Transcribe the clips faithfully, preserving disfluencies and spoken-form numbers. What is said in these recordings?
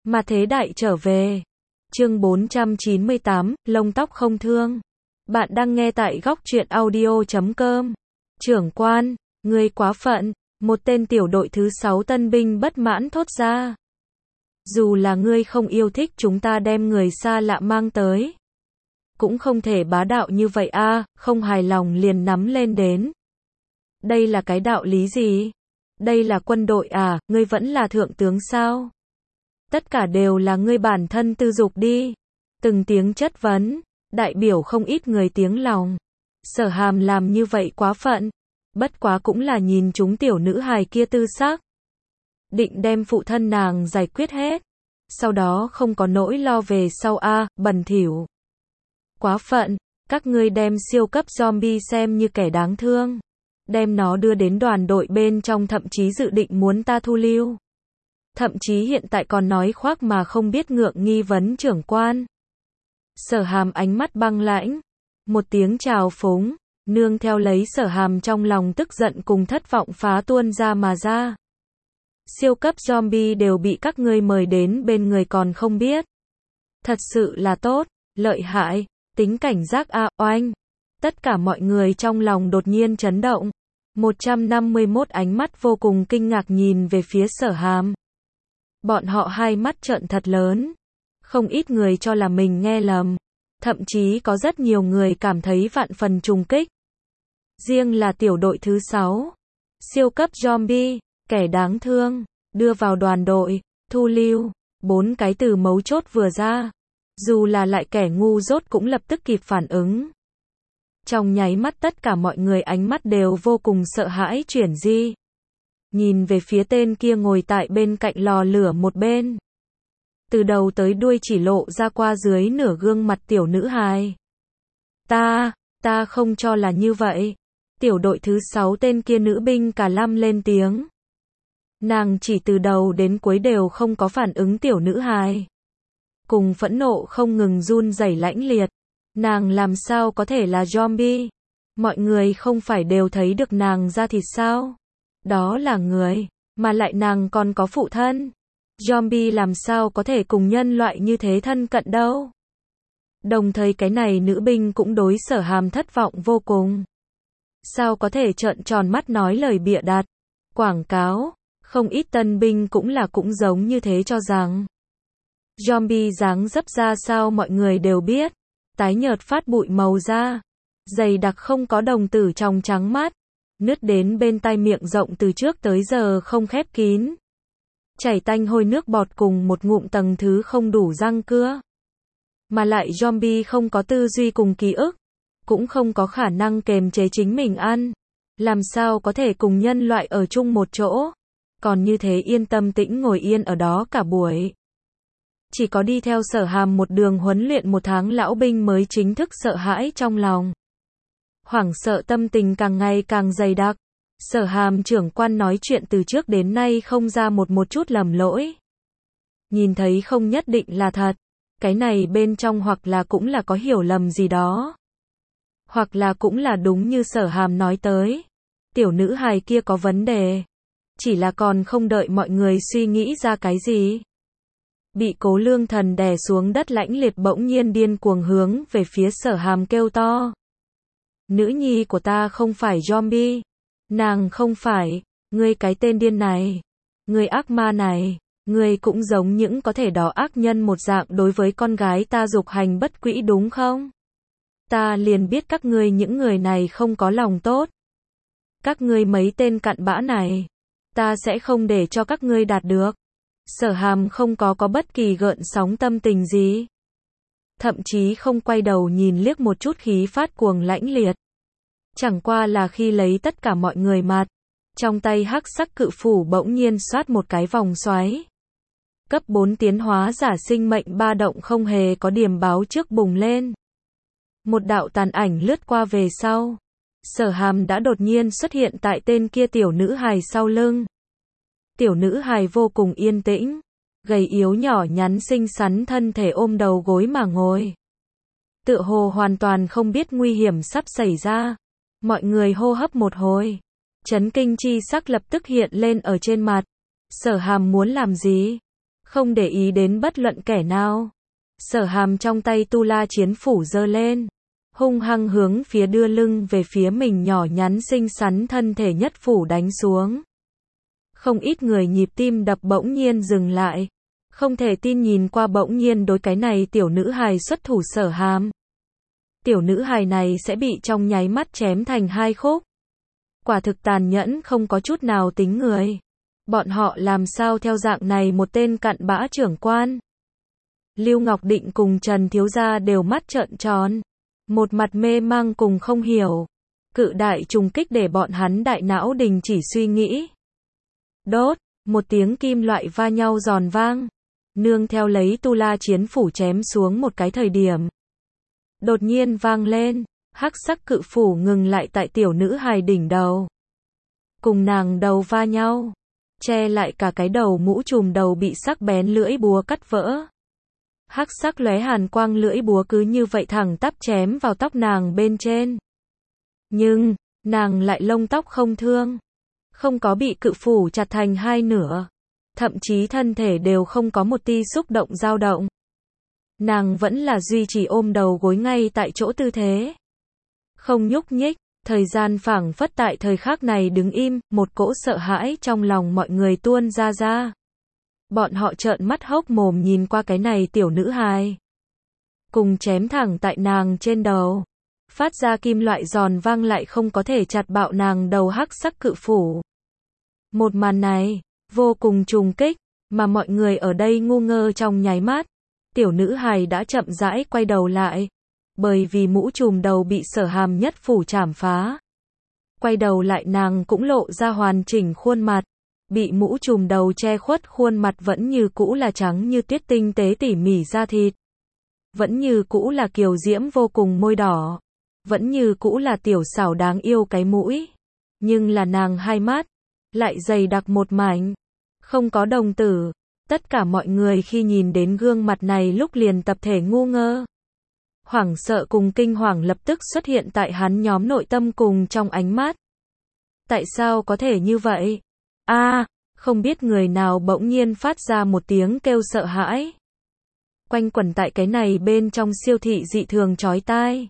Mà thế đại trở về. Chương bốn trăm chín mươi tám, lông tóc không thương. Bạn đang nghe tại góc truyện audio chấm com. Trưởng quan, ngươi quá phận, một tên tiểu đội thứ sáu tân binh bất mãn thốt ra. Dù là ngươi không yêu thích chúng ta đem người xa lạ mang tới. Cũng không thể bá đạo như vậy a, không hài lòng liền nắm lên đến. Đây là cái đạo lý gì? Đây là quân đội à, ngươi vẫn là thượng tướng sao? Tất cả đều là ngươi bản thân tư dục đi. Từng tiếng chất vấn, đại biểu không ít người tiếng lòng. Sở Hàm làm như vậy quá phận. Bất quá cũng là nhìn chúng tiểu nữ hài kia tư sắc. Định đem phụ thân nàng giải quyết hết. Sau đó không có nỗi lo về sau a, bẩn thỉu. Quá phận, các ngươi đem siêu cấp zombie xem như kẻ đáng thương. Đem nó đưa đến đoàn đội bên trong thậm chí dự định muốn ta thu lưu. Thậm chí hiện tại còn nói khoác mà không biết ngượng nghi vấn trưởng quan. Sở Hàm ánh mắt băng lãnh. Một tiếng chào phúng, nương theo lấy Sở Hàm trong lòng tức giận cùng thất vọng phá tuôn ra mà ra. Siêu cấp zombie đều bị các ngươi mời đến bên người còn không biết. Thật sự là tốt, lợi hại, tính cảnh giác a, oanh. Tất cả mọi người trong lòng đột nhiên chấn động. một trăm năm mươi mốt ánh mắt vô cùng kinh ngạc nhìn về phía Sở Hàm. Bọn họ hai mắt trợn thật lớn. Không ít người cho là mình nghe lầm. Thậm chí có rất nhiều người cảm thấy vạn phần trùng kích. Riêng là tiểu đội thứ sáu. Siêu cấp zombie, kẻ đáng thương, đưa vào đoàn đội, thu lưu. Bốn cái từ mấu chốt vừa ra. Dù là lại kẻ ngu dốt cũng lập tức kịp phản ứng. Trong nháy mắt tất cả mọi người ánh mắt đều vô cùng sợ hãi chuyển di. Nhìn về phía tên kia ngồi tại bên cạnh lò lửa một bên. Từ đầu tới đuôi chỉ lộ ra qua dưới nửa gương mặt tiểu nữ hài. Ta, ta không cho là như vậy. Tiểu đội thứ sáu tên kia nữ binh cả lăm lên tiếng. Nàng chỉ từ đầu đến cuối đều không có phản ứng tiểu nữ hài. Cùng phẫn nộ không ngừng run rẩy lãnh liệt. Nàng làm sao có thể là zombie? Mọi người không phải đều thấy được nàng da thịt sao? Đó là người, mà lại nàng còn có phụ thân. Zombie làm sao có thể cùng nhân loại như thế thân cận đâu? Đồng thời cái này nữ binh cũng đối Sở Hàm thất vọng vô cùng. Sao có thể trợn tròn mắt nói lời bịa đặt, quảng cáo, không ít tân binh cũng là cũng giống như thế cho rằng. Zombie dáng dấp ra sao mọi người đều biết. Tái nhợt phát bụi màu da, dày đặc không có đồng tử trong trắng mắt, nứt đến bên tai miệng rộng từ trước tới giờ không khép kín. Chảy tanh hôi nước bọt cùng một ngụm tầng thứ không đủ răng cưa. Mà lại zombie không có tư duy cùng ký ức, cũng không có khả năng kềm chế chính mình ăn. Làm sao có thể cùng nhân loại ở chung một chỗ, còn như thế yên tâm tĩnh ngồi yên ở đó cả buổi. Chỉ có đi theo Sở Hàm một đường huấn luyện một tháng lão binh mới chính thức sợ hãi trong lòng. Hoảng sợ tâm tình càng ngày càng dày đặc. Sở Hàm trưởng quan nói chuyện từ trước đến nay không ra một một chút lầm lỗi. Nhìn thấy không nhất định là thật. Cái này bên trong hoặc là cũng là có hiểu lầm gì đó. Hoặc là cũng là đúng như Sở Hàm nói tới. Tiểu nữ hài kia có vấn đề. Chỉ là còn không đợi mọi người suy nghĩ ra cái gì. Bị Cố Lương Thần đè xuống đất lãnh liệt bỗng nhiên điên cuồng hướng về phía Sở Hàm kêu to. Nữ nhi của ta không phải zombie. Nàng không phải, ngươi cái tên điên này. Ngươi ác ma này, ngươi cũng giống những có thể đó ác nhân một dạng đối với con gái ta dục hành bất quỹ đúng không? Ta liền biết các ngươi những người này không có lòng tốt. Các ngươi mấy tên cặn bã này, ta sẽ không để cho các ngươi đạt được. Sở Hàm không có có bất kỳ gợn sóng tâm tình gì. Thậm chí không quay đầu nhìn liếc một chút khí phát cuồng lãnh liệt. Chẳng qua là khi lấy tất cả mọi người mặt. Trong tay hắc sắc cự phủ bỗng nhiên xoát một cái vòng xoáy. Cấp bốn tiến hóa giả sinh mệnh ba động không hề có điểm báo trước bùng lên. Một đạo tàn ảnh lướt qua về sau. Sở Hàm đã đột nhiên xuất hiện tại tên kia tiểu nữ hài sau lưng. Tiểu nữ hài vô cùng yên tĩnh, gầy yếu nhỏ nhắn xinh xắn thân thể ôm đầu gối mà ngồi. Tựa hồ hoàn toàn không biết nguy hiểm sắp xảy ra. Mọi người hô hấp một hồi. Chấn kinh chi sắc lập tức hiện lên ở trên mặt. Sở Hàm muốn làm gì? không để ý đến bất luận kẻ nào. Sở Hàm trong tay tu la chiến phủ giơ lên, hung hăng hướng phía đưa lưng về phía mình nhỏ nhắn xinh xắn thân thể nhất phủ đánh xuống. Không ít người nhịp tim đập bỗng nhiên dừng lại, không thể tin nhìn qua bỗng nhiên đối cái này tiểu nữ hài xuất thủ Sở Hàm. Tiểu nữ hài này sẽ bị trong nháy mắt chém thành hai khúc. Quả thực tàn nhẫn không có chút nào tính người. Bọn họ làm sao theo dạng này một tên cặn bã trưởng quan. Lưu Ngọc Định cùng Trần Thiếu Gia đều mắt trợn tròn, một mặt mê mang cùng không hiểu. Cự đại trùng kích để bọn hắn đại não đình chỉ suy nghĩ. Đốt, một tiếng kim loại va nhau giòn vang, nương theo lấy tu la chiến phủ chém xuống một cái thời điểm. Đột nhiên vang lên, hắc sắc cự phủ ngừng lại tại tiểu nữ hài đỉnh đầu. Cùng nàng đầu va nhau, che lại cả cái đầu mũ trùm đầu bị sắc bén lưỡi búa cắt vỡ. Hắc sắc lóe hàn quang lưỡi búa cứ như vậy thẳng tắp chém vào tóc nàng bên trên. Nhưng, nàng lại lông tóc không thương, không có bị cự phủ chặt thành hai nửa, thậm chí thân thể đều không có một tia xúc động dao động. Nàng vẫn là duy trì ôm đầu gối ngay tại chỗ tư thế, không nhúc nhích. Thời gian phảng phất tại thời khắc này đứng im, một cỗ sợ hãi trong lòng mọi người tuôn ra ra. Bọn họ trợn mắt hốc mồm nhìn qua cái này tiểu nữ hài, cùng chém thẳng tại nàng trên đầu, phát ra kim loại giòn vang lại không có thể chặt bạo nàng đầu hắc sắc cự phủ. Một màn này vô cùng trùng kích, mà mọi người ở đây ngu ngơ trong nháy mắt. Tiểu nữ hài đã chậm rãi quay đầu lại, bởi vì mũ trùm đầu bị Sở Hàm nhất phủ chảm phá. Quay đầu lại nàng cũng lộ ra hoàn chỉnh khuôn mặt, bị mũ trùm đầu che khuất khuôn mặt vẫn như cũ là trắng như tuyết tinh tế tỉ mỉ da thịt. Vẫn như cũ là kiều diễm vô cùng môi đỏ. Vẫn như cũ là tiểu xảo đáng yêu cái mũi. Nhưng là nàng hai mắt, lại dày đặc một mảnh, không có đồng tử. Tất cả mọi người khi nhìn đến gương mặt này lúc liền tập thể ngu ngơ. Hoảng sợ cùng kinh hoàng lập tức xuất hiện tại hắn nhóm nội tâm cùng trong ánh mắt. Tại sao có thể như vậy? A, à, không biết người nào bỗng nhiên phát ra một tiếng kêu sợ hãi. Quanh quẩn tại cái này bên trong siêu thị dị thường chói tai.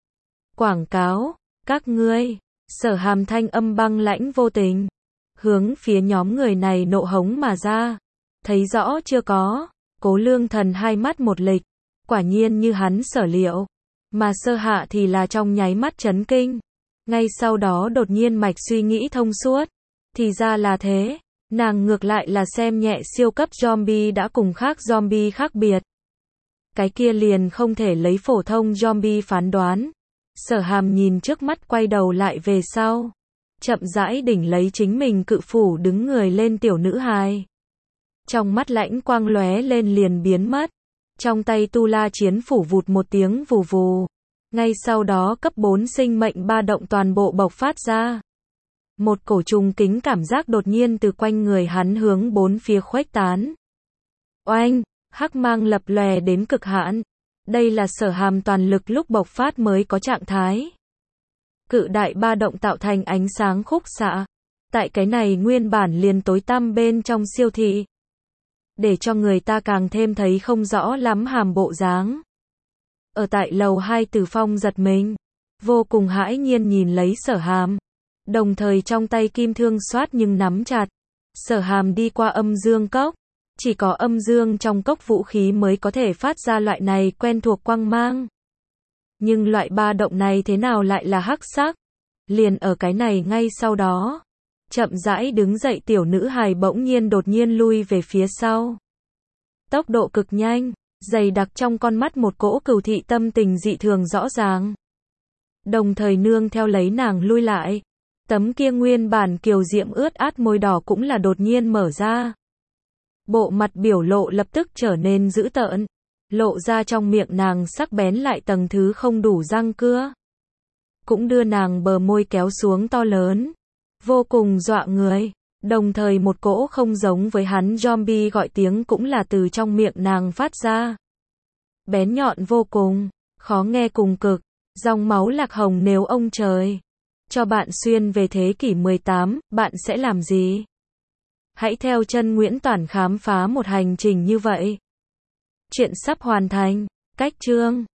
Quảng cáo, các ngươi, Sở Hàm thanh âm băng lãnh vô tình, hướng phía nhóm người này nộ hống mà ra. Thấy rõ chưa có? Cố Lương Thần hai mắt một lệch, quả nhiên như hắn sở liệu, mà Sơ Hạ thì là trong nháy mắt chấn kinh. Ngay sau đó đột nhiên mạch suy nghĩ thông suốt, thì ra là thế, nàng ngược lại là xem nhẹ siêu cấp zombie đã cùng khác zombie khác biệt. Cái kia liền không thể lấy phổ thông zombie phán đoán. Sở Hàm nhìn trước mắt quay đầu lại về sau, chậm rãi đỉnh lấy chính mình cự phủ đứng người lên tiểu nữ hài. Trong mắt lãnh quang lóe lên liền biến mất. Trong tay tu la chiến phủ vụt một tiếng vù vù. Ngay sau đó cấp bốn sinh mệnh ba động toàn bộ bộc phát ra. Một cổ trùng kính cảm giác đột nhiên từ quanh người hắn hướng bốn phía khuếch tán. Oanh, hắc mang lập lòe đến cực hạn. Đây là Sở Hàm toàn lực lúc bộc phát mới có trạng thái. Cự đại ba động tạo thành ánh sáng khúc xạ. Tại cái này nguyên bản liền tối tăm bên trong siêu thị, để cho người ta càng thêm thấy không rõ lắm hàm bộ dáng. Ở tại lầu hai Từ Phong giật mình, vô cùng hãi nhiên nhìn lấy Sở Hàm, đồng thời trong tay kim thương xoát nhưng nắm chặt. Sở Hàm đi qua âm dương cốc, chỉ có âm dương trong cốc vũ khí mới có thể phát ra loại này quen thuộc quang mang. Nhưng loại ba động này thế nào lại là hắc sắc? Liền ở cái này ngay sau đó, chậm rãi đứng dậy tiểu nữ hài bỗng nhiên đột nhiên lui về phía sau. Tốc độ cực nhanh, dày đặc trong con mắt một cỗ cừu thị tâm tình dị thường rõ ràng. Đồng thời nương theo lấy nàng lui lại, tấm kia nguyên bản kiều diễm ướt át môi đỏ cũng là đột nhiên mở ra. Bộ mặt biểu lộ lập tức trở nên dữ tợn, lộ ra trong miệng nàng sắc bén lại tầng thứ không đủ răng cưa. Cũng đưa nàng bờ môi kéo xuống to lớn, vô cùng dọa người. Đồng thời một cỗ không giống với hắn zombie gọi tiếng cũng là từ trong miệng nàng phát ra. Bén nhọn vô cùng, khó nghe cùng cực, dòng máu lạc hồng nếu ông trời cho bạn xuyên về thế kỷ mười tám, bạn sẽ làm gì? Hãy theo chân Nguyễn Toản khám phá một hành trình như vậy. Chuyện sắp hoàn thành. Cách chương